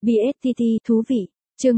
BSTT thú vị. Chương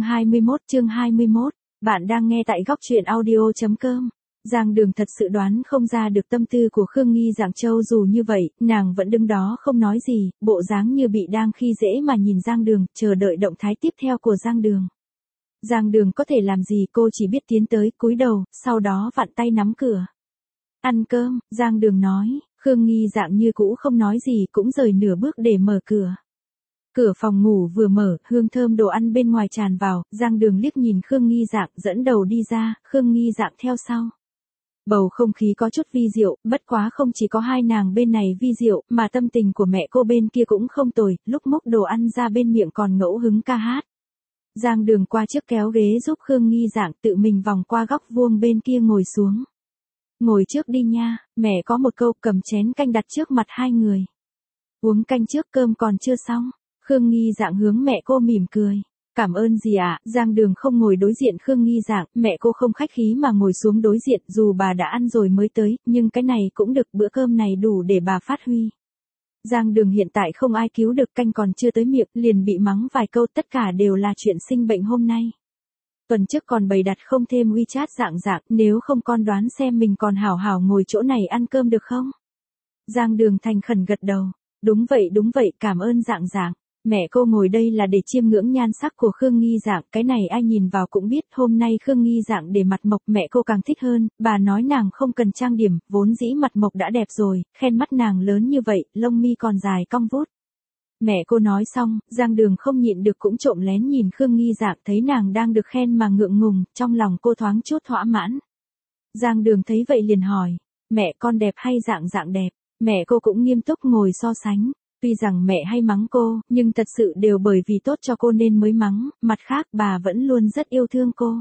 21. Bạn đang nghe tại góc truyện audio.com. Giang Đường thật sự đoán không ra được tâm tư của Khương Nghi Dạng Châu, dù như vậy, nàng vẫn đứng đó không nói gì, bộ dáng như bị đang khi dễ mà nhìn Giang Đường, chờ đợi động thái tiếp theo của Giang Đường. Giang Đường có thể làm gì, cô chỉ biết tiến tới, cúi đầu, sau đó vặn tay nắm cửa. Ăn cơm, Giang Đường nói. Khương Nghi Dạng như cũ không nói gì, cũng rời nửa bước để mở cửa. Cửa phòng ngủ vừa mở, hương thơm đồ ăn bên ngoài tràn vào, Giang Đường liếc nhìn Khương Nghi Dạng dẫn đầu đi ra, Khương Nghi Dạng theo sau. Bầu không khí có chút vi diệu, bất quá không chỉ có hai nàng bên này vi diệu, mà tâm tình của mẹ cô bên kia cũng không tồi, lúc múc đồ ăn ra bên miệng còn ngẫu hứng ca hát. Giang Đường qua trước kéo ghế giúp Khương Nghi Dạng, tự mình vòng qua góc vuông bên kia ngồi xuống. Ngồi trước đi nha, mẹ có một câu, cầm chén canh đặt trước mặt hai người. Uống canh trước, cơm còn chưa xong. Khương Nghi Dạng hướng mẹ cô mỉm cười. Cảm ơn gì ạ? Giang Đường không ngồi đối diện Khương Nghi Dạng, mẹ cô không khách khí mà ngồi xuống đối diện, dù bà đã ăn rồi mới tới, nhưng cái này cũng được, bữa cơm này đủ để bà phát huy. Giang Đường hiện tại không ai cứu được, canh còn chưa tới miệng, liền bị mắng vài câu, tất cả đều là chuyện sinh bệnh hôm nay. Tuần trước còn bày đặt không thêm WeChat dạng, nếu không con đoán xem mình còn hảo hảo ngồi chỗ này ăn cơm được không? Giang Đường thành khẩn gật đầu. Đúng vậy, cảm ơn dạng. Mẹ cô ngồi đây là để chiêm ngưỡng nhan sắc của Khương Nghi Dạng, cái này ai nhìn vào cũng biết, hôm nay Khương Nghi Dạng để mặt mộc, mẹ cô càng thích hơn, bà nói nàng không cần trang điểm, vốn dĩ mặt mộc đã đẹp rồi, khen mắt nàng lớn như vậy, lông mi còn dài cong vút. Mẹ cô nói xong, Giang Đường không nhịn được cũng trộm lén nhìn Khương Nghi Dạng, thấy nàng đang được khen mà ngượng ngùng, trong lòng cô thoáng chút thỏa mãn. Giang Đường thấy vậy liền hỏi, mẹ con đẹp hay dạng đẹp? Mẹ cô cũng nghiêm túc ngồi so sánh. Tuy rằng mẹ hay mắng cô, nhưng thật sự đều bởi vì tốt cho cô nên mới mắng, mặt khác bà vẫn luôn rất yêu thương cô.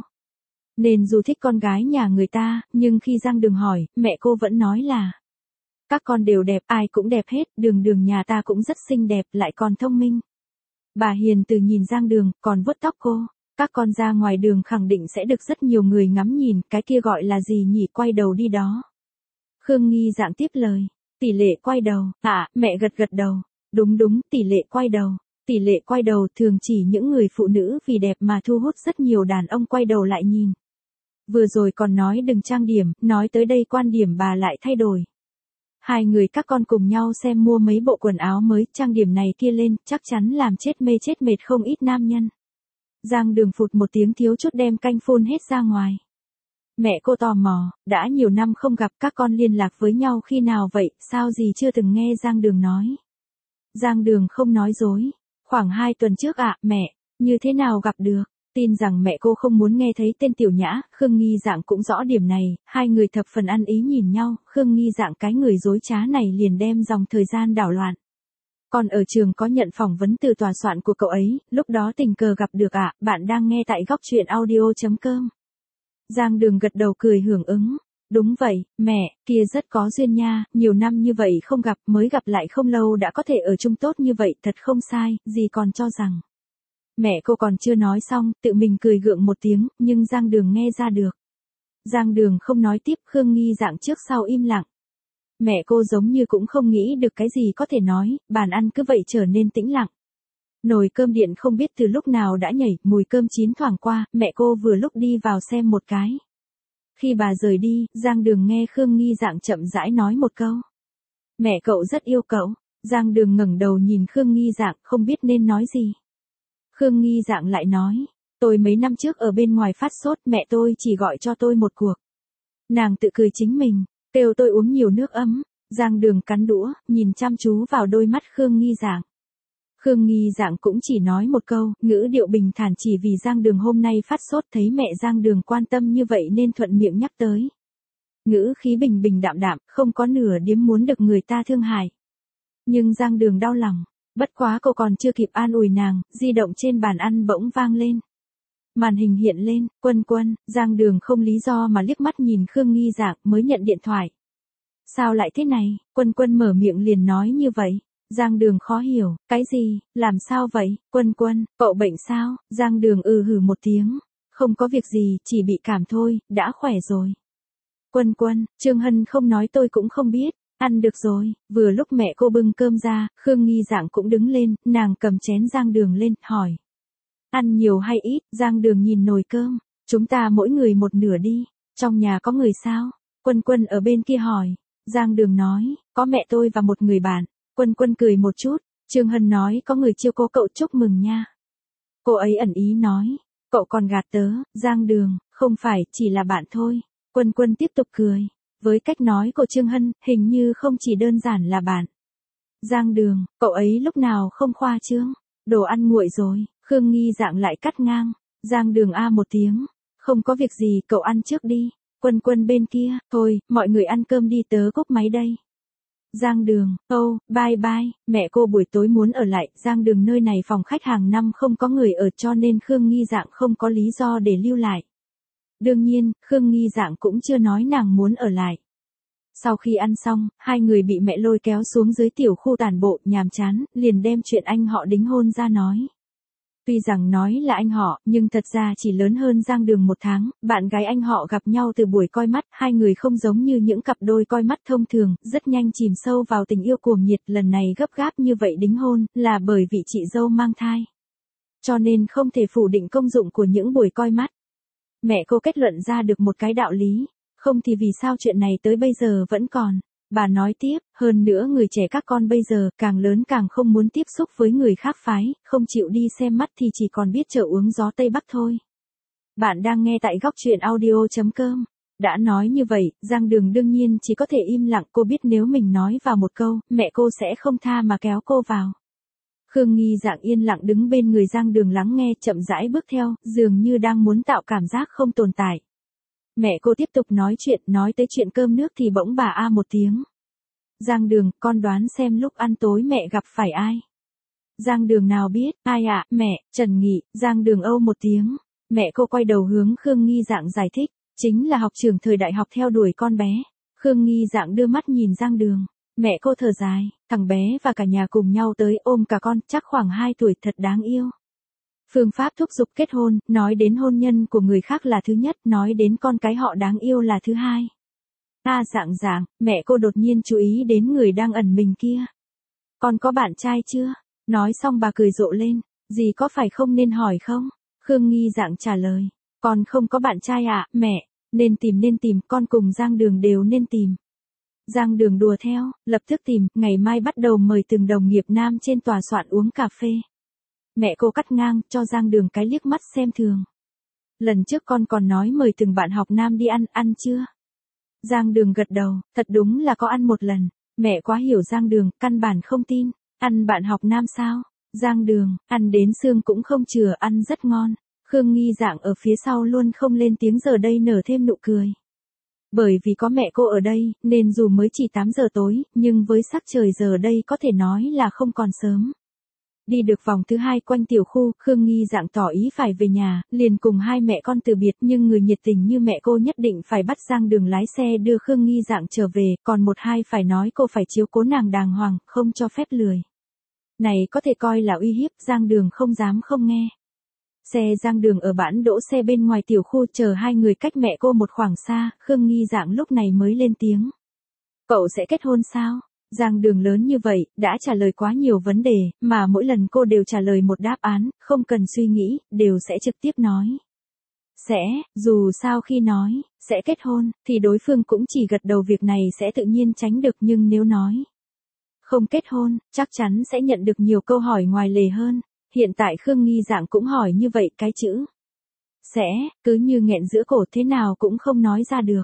Nên dù thích con gái nhà người ta, nhưng khi Giang Đường hỏi, mẹ cô vẫn nói là các con đều đẹp, ai cũng đẹp hết, Đường nhà ta cũng rất xinh đẹp, lại còn thông minh. Bà hiền từ nhìn Giang Đường, còn vuốt tóc cô. Các con ra ngoài đường khẳng định sẽ được rất nhiều người ngắm nhìn, cái kia gọi là gì nhỉ, quay đầu đi đó. Khương Nghi Dạng tiếp lời. Tỷ lệ quay đầu, mẹ gật đầu. Đúng, tỷ lệ quay đầu. Tỷ lệ quay đầu thường chỉ những người phụ nữ vì đẹp mà thu hút rất nhiều đàn ông quay đầu lại nhìn. Vừa rồi còn nói đừng trang điểm, nói tới đây quan điểm bà lại thay đổi. Hai người các con cùng nhau xem mua mấy bộ quần áo mới, trang điểm này kia lên, chắc chắn làm chết mệt không ít nam nhân. Giang Đường phụt một tiếng thiếu chút đem canh phun hết ra ngoài. Mẹ cô tò mò, đã nhiều năm không gặp, các con liên lạc với nhau khi nào vậy, sao gì chưa từng nghe Giang Đường nói. Giang Đường không nói dối. Khoảng 2 tuần trước ạ, mẹ, như thế nào gặp được? Tin rằng mẹ cô không muốn nghe thấy tên Tiểu Nhã, Khương Nghi Dạng cũng rõ điểm này, hai người thập phần ăn ý nhìn nhau, Khương Nghi Dạng cái người dối trá này liền đem dòng thời gian đảo loạn. Còn ở trường có nhận phỏng vấn từ tòa soạn của cậu ấy, lúc đó tình cờ gặp được ạ, bạn đang nghe tại góc truyện audio.com. Giang Đường gật đầu cười hưởng ứng. Đúng vậy, mẹ, kia rất có duyên nha, nhiều năm như vậy không gặp, mới gặp lại không lâu đã có thể ở chung tốt như vậy, thật không sai, gì còn cho rằng. Mẹ cô còn chưa nói xong, tự mình cười gượng một tiếng, nhưng Giang Đường nghe ra được. Giang Đường không nói tiếp, Khương Nghi Dạng trước sau im lặng. Mẹ cô giống như cũng không nghĩ được cái gì có thể nói, bàn ăn cứ vậy trở nên tĩnh lặng. Nồi cơm điện không biết từ lúc nào đã nhảy, mùi cơm chín thoảng qua, mẹ cô vừa lúc đi vào xem một cái. Khi bà rời đi, Giang Đường nghe Khương Nghi Dạng chậm rãi nói một câu. Mẹ cậu rất yêu cậu. Giang Đường ngẩng đầu nhìn Khương Nghi Dạng, không biết nên nói gì. Khương Nghi Dạng lại nói, tôi mấy năm trước ở bên ngoài phát sốt, mẹ tôi chỉ gọi cho tôi một cuộc. Nàng tự cười chính mình, kêu tôi uống nhiều nước ấm. Giang Đường cắn đũa, nhìn chăm chú vào đôi mắt Khương Nghi Dạng. Khương Nghi Dạng cũng chỉ nói một câu, ngữ điệu bình thản, chỉ vì Giang Đường hôm nay phát sốt, thấy mẹ Giang Đường quan tâm như vậy nên thuận miệng nhắc tới. Ngữ khí bình đạm, không có nửa điếm muốn được người ta thương hại. Nhưng Giang Đường đau lòng, bất quá cô còn chưa kịp an ủi nàng, di động trên bàn ăn bỗng vang lên. Màn hình hiện lên, Quân, Giang Đường không lý do mà liếc mắt nhìn Khương Nghi Dạng mới nhận điện thoại. Sao lại thế này? Quân mở miệng liền nói như vậy. Giang Đường khó hiểu, cái gì, làm sao vậy? Quân, cậu bệnh sao? Giang Đường hử một tiếng. Không có việc gì, chỉ bị cảm thôi, đã khỏe rồi. Quân, Trương Hân không nói tôi cũng không biết. Ăn được rồi. Vừa lúc mẹ cô bưng cơm ra, Khương Nghi Dạng cũng đứng lên, nàng cầm chén Giang Đường lên, hỏi. Ăn nhiều hay ít, Giang Đường nhìn nồi cơm. Chúng ta mỗi người một nửa đi. Trong nhà có người sao? Quân Quân ở bên kia hỏi. Giang Đường nói, có mẹ tôi và một người bạn. Quân Quân cười một chút. Trương Hân nói có người chiêu cố cậu chúc mừng nha. Cô ấy ẩn ý nói, cậu còn gạt tớ. Giang Đường, không phải, chỉ là bạn thôi. Quân Quân tiếp tục cười. Với cách nói của Trương Hân, hình như không chỉ đơn giản là bạn. Giang Đường, cậu ấy lúc nào không khoa trương. Đồ ăn nguội rồi. Khương Nghi Dạng lại cắt ngang. Giang Đường a một tiếng. Không có việc gì, cậu ăn trước đi. Quân Quân bên kia, thôi, mọi người ăn cơm đi, tớ cúp máy đây. Giang Đường, bye bye, mẹ cô buổi tối muốn ở lại. Giang Đường, nơi này phòng khách hàng năm không có người ở cho nên Khương Nghi Dạng không có lý do để lưu lại. Đương nhiên, Khương Nghi Dạng cũng chưa nói nàng muốn ở lại. Sau khi ăn xong, hai người bị mẹ lôi kéo xuống dưới tiểu khu tản bộ, nhàm chán, liền đem chuyện anh họ đính hôn ra nói. Tuy rằng nói là anh họ, nhưng thật ra chỉ lớn hơn Giang Đường 1 tháng, bạn gái anh họ gặp nhau từ buổi coi mắt, hai người không giống như những cặp đôi coi mắt thông thường, rất nhanh chìm sâu vào tình yêu cuồng nhiệt, lần này gấp gáp như vậy đính hôn, là bởi vị chị dâu mang thai. Cho nên không thể phủ định công dụng của những buổi coi mắt. Mẹ cô kết luận ra được một cái đạo lý, không thì vì sao chuyện này tới bây giờ vẫn còn. Bà nói tiếp, hơn nữa người trẻ các con bây giờ, càng lớn càng không muốn tiếp xúc với người khác phái, không chịu đi xem mắt thì chỉ còn biết chờ uống gió Tây Bắc thôi. Bạn đang nghe tại góc truyện audio.com. Đã nói như vậy, Giang Đường đương nhiên chỉ có thể im lặng, cô biết nếu mình nói vào một câu, mẹ cô sẽ không tha mà kéo cô vào. Khương Nghi Dạng yên lặng đứng bên người Giang Đường lắng nghe, chậm rãi bước theo, dường như đang muốn tạo cảm giác không tồn tại. Mẹ cô tiếp tục nói chuyện, nói tới chuyện cơm nước thì bỗng bà a một tiếng. Giang Đường, con đoán xem lúc ăn tối mẹ gặp phải ai? Giang Đường nào biết, ai ạ, mẹ, Trần Nghị. Giang Đường âu một tiếng. Mẹ cô quay đầu hướng Khương Nghi Dạng giải thích, chính là học trưởng thời đại học theo đuổi con bé. Khương Nghi Dạng đưa mắt nhìn Giang Đường. Mẹ cô thở dài, thằng bé và cả nhà cùng nhau tới ôm cả con, chắc khoảng 2 tuổi, thật đáng yêu. Phương pháp thúc giục kết hôn, nói đến hôn nhân của người khác là thứ nhất, nói đến con cái họ đáng yêu là thứ hai. Dạng, mẹ cô đột nhiên chú ý đến người đang ẩn mình kia. Con có bạn trai chưa? Nói xong bà cười rộ lên, gì có phải không nên hỏi không? Khương Nghi Dạng trả lời, con không có bạn trai ạ, mẹ, nên tìm, con cùng Giang Đường đều nên tìm. Giang Đường đùa theo, lập tức tìm, ngày mai bắt đầu mời từng đồng nghiệp nam trên tòa soạn uống cà phê. Mẹ cô cắt ngang, cho Giang Đường cái liếc mắt xem thường. Lần trước con còn nói mời từng bạn học nam đi ăn chưa? Giang Đường gật đầu, thật đúng là có ăn một lần. Mẹ quá hiểu Giang Đường, căn bản không tin. Ăn bạn học nam sao? Giang Đường, ăn đến xương cũng không chừa, ăn rất ngon. Khương Nghi Dạng ở phía sau luôn không lên tiếng, giờ đây nở thêm nụ cười. Bởi vì có mẹ cô ở đây, nên dù mới chỉ 8 giờ tối, nhưng với sắc trời giờ đây có thể nói là không còn sớm. Đi được vòng thứ 2 quanh tiểu khu, Khương Nghi Dạng tỏ ý phải về nhà, liền cùng hai mẹ con từ biệt, nhưng người nhiệt tình như mẹ cô nhất định phải bắt Giang Đường lái xe đưa Khương Nghi Dạng trở về, còn một hai phải nói cô phải chiếu cố nàng đàng hoàng, không cho phép lười. Này có thể coi là uy hiếp, Giang Đường không dám không nghe. Xe Giang Đường ở bãi đỗ xe bên ngoài tiểu khu, chờ hai người cách mẹ cô một khoảng xa, Khương Nghi Dạng lúc này mới lên tiếng. Cậu sẽ kết hôn sao? Giang Đường lớn như vậy, đã trả lời quá nhiều vấn đề, mà mỗi lần cô đều trả lời một đáp án, không cần suy nghĩ, đều sẽ trực tiếp nói. Sẽ, dù sao khi nói, sẽ kết hôn, thì đối phương cũng chỉ gật đầu, việc này sẽ tự nhiên tránh được, nhưng nếu nói không kết hôn, chắc chắn sẽ nhận được nhiều câu hỏi ngoài lề hơn. Hiện tại Khương Nghi Dạng cũng hỏi như vậy, cái chữ sẽ, cứ như nghẹn giữa cổ, thế nào cũng không nói ra được.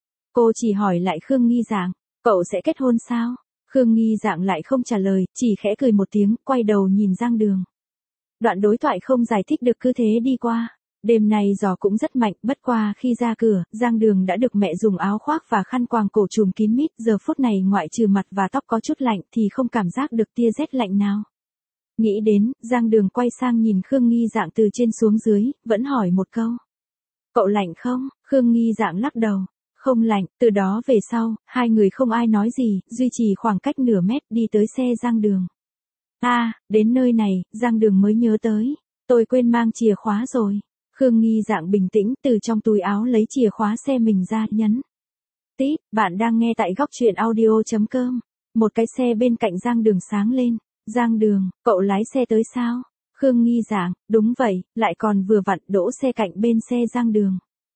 Cô chỉ hỏi lại Khương Nghi Dạng, cậu sẽ kết hôn sao? Khương Nghi Dạng lại không trả lời, chỉ khẽ cười một tiếng, quay đầu nhìn Giang Đường. Đoạn đối thoại không giải thích được cứ thế đi qua. Đêm nay gió cũng rất mạnh, bất qua khi ra cửa, Giang Đường đã được mẹ dùng áo khoác và khăn quàng cổ trùm kín mít, giờ phút này ngoại trừ mặt và tóc có chút lạnh thì không cảm giác được tia rét lạnh nào. Nghĩ đến, Giang Đường quay sang nhìn Khương Nghi Dạng từ trên xuống dưới, vẫn hỏi một câu. Cậu lạnh không? Khương Nghi Dạng lắc đầu. Không lạnh, từ đó về sau, hai người không ai nói gì, duy trì khoảng cách nửa mét, đi tới xe Giang Đường. Đến nơi này, Giang Đường mới nhớ tới. Tôi quên mang chìa khóa rồi. Khương Nghi Dạng bình tĩnh, từ trong túi áo lấy chìa khóa xe mình ra, nhấn. Tít, bạn đang nghe tại góc truyện audio.com. Một cái xe bên cạnh Giang Đường sáng lên. Giang Đường, cậu lái xe tới sao? Khương Nghi Dạng, đúng vậy, lại còn vừa vặn đỗ xe cạnh bên xe Giang Đường.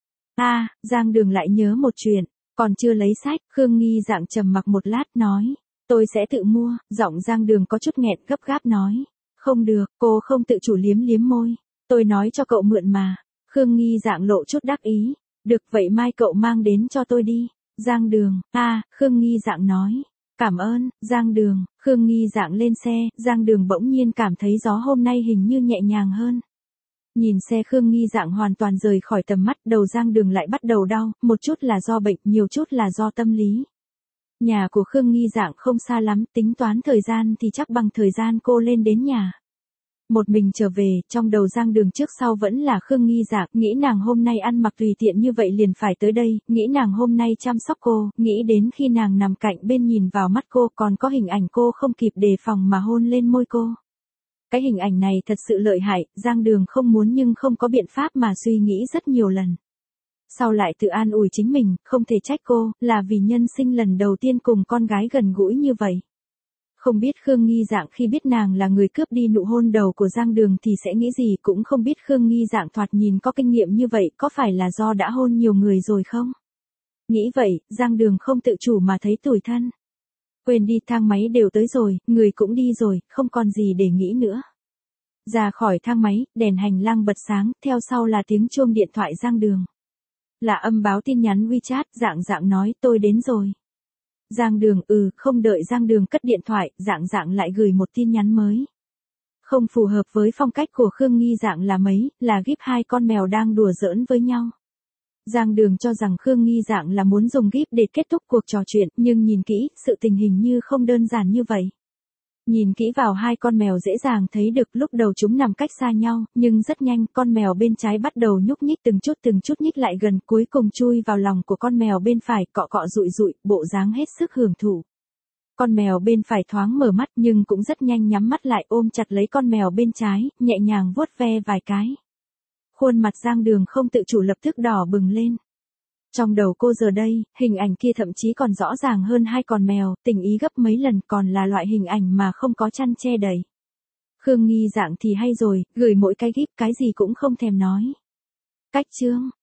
Giang Đường lại nhớ một chuyện, còn chưa lấy sách, Khương Nghi Dạng trầm mặc một lát nói, tôi sẽ tự mua, giọng Giang Đường có chút nghẹn gấp gáp nói. Không được, cô không tự chủ liếm liếm môi, tôi nói cho cậu mượn mà. Khương Nghi Dạng lộ chút đắc ý, được vậy mai cậu mang đến cho tôi đi. Giang Đường, Khương Nghi Dạng nói. Cảm ơn, Giang Đường. Khương Nghi Dạng lên xe, Giang Đường bỗng nhiên cảm thấy gió hôm nay hình như nhẹ nhàng hơn. Nhìn xe Khương Nghi Dạng hoàn toàn rời khỏi tầm mắt, đầu Giang Đường lại bắt đầu đau, một chút là do bệnh, nhiều chút là do tâm lý. Nhà của Khương Nghi Dạng không xa lắm, tính toán thời gian thì chắc bằng thời gian cô lên đến nhà. Một mình trở về, trong đầu Giang Đường trước sau vẫn là Khương Nghi Dạng, nghĩ nàng hôm nay ăn mặc tùy tiện như vậy liền phải tới đây, nghĩ nàng hôm nay chăm sóc cô, nghĩ đến khi nàng nằm cạnh bên nhìn vào mắt cô còn có hình ảnh cô không kịp đề phòng mà hôn lên môi cô. Cái hình ảnh này thật sự lợi hại, Giang Đường không muốn nhưng không có biện pháp mà suy nghĩ rất nhiều lần. Sau lại tự an ủi chính mình, không thể trách cô, là vì nhân sinh lần đầu tiên cùng con gái gần gũi như vậy. Không biết Khương Nghi Dạng khi biết nàng là người cướp đi nụ hôn đầu của Giang Đường thì sẽ nghĩ gì, cũng không biết Khương Nghi Dạng thoạt nhìn có kinh nghiệm như vậy có phải là do đã hôn nhiều người rồi không? Nghĩ vậy, Giang Đường không tự chủ mà thấy tủi thân. Quên đi, thang máy đều tới rồi, người cũng đi rồi, không còn gì để nghĩ nữa. Ra khỏi thang máy, đèn hành lang bật sáng, theo sau là tiếng chuông điện thoại Giang Đường. Là âm báo tin nhắn WeChat, Dạng nói tôi đến rồi. Giang Đường, không đợi Giang Đường cất điện thoại, Dạng lại gửi một tin nhắn mới. Không phù hợp với phong cách của Khương Nghi Dạng là mấy, là gif hai con mèo đang đùa giỡn với nhau. Giang Đường cho rằng Khương Nghi Dạng là muốn dùng gif để kết thúc cuộc trò chuyện, nhưng nhìn kỹ, sự tình hình như không đơn giản như vậy. Nhìn kỹ vào hai con mèo dễ dàng thấy được lúc đầu chúng nằm cách xa nhau, nhưng rất nhanh con mèo bên trái bắt đầu nhúc nhích từng chút nhích lại gần, cuối cùng chui vào lòng của con mèo bên phải, cọ cọ dụi dụi, bộ dáng hết sức hưởng thụ. Con mèo bên phải thoáng mở mắt nhưng cũng rất nhanh nhắm mắt lại, ôm chặt lấy con mèo bên trái, nhẹ nhàng vuốt ve vài cái. Khuôn mặt Giang Đường không tự chủ lập tức đỏ bừng lên. Trong đầu cô giờ đây, hình ảnh kia thậm chí còn rõ ràng hơn hai con mèo, tình ý gấp mấy lần, còn là loại hình ảnh mà không có chăn che đầy. Khương Nghi Dạng thì hay rồi, gửi mỗi cái gif cái gì cũng không thèm nói. Cách chương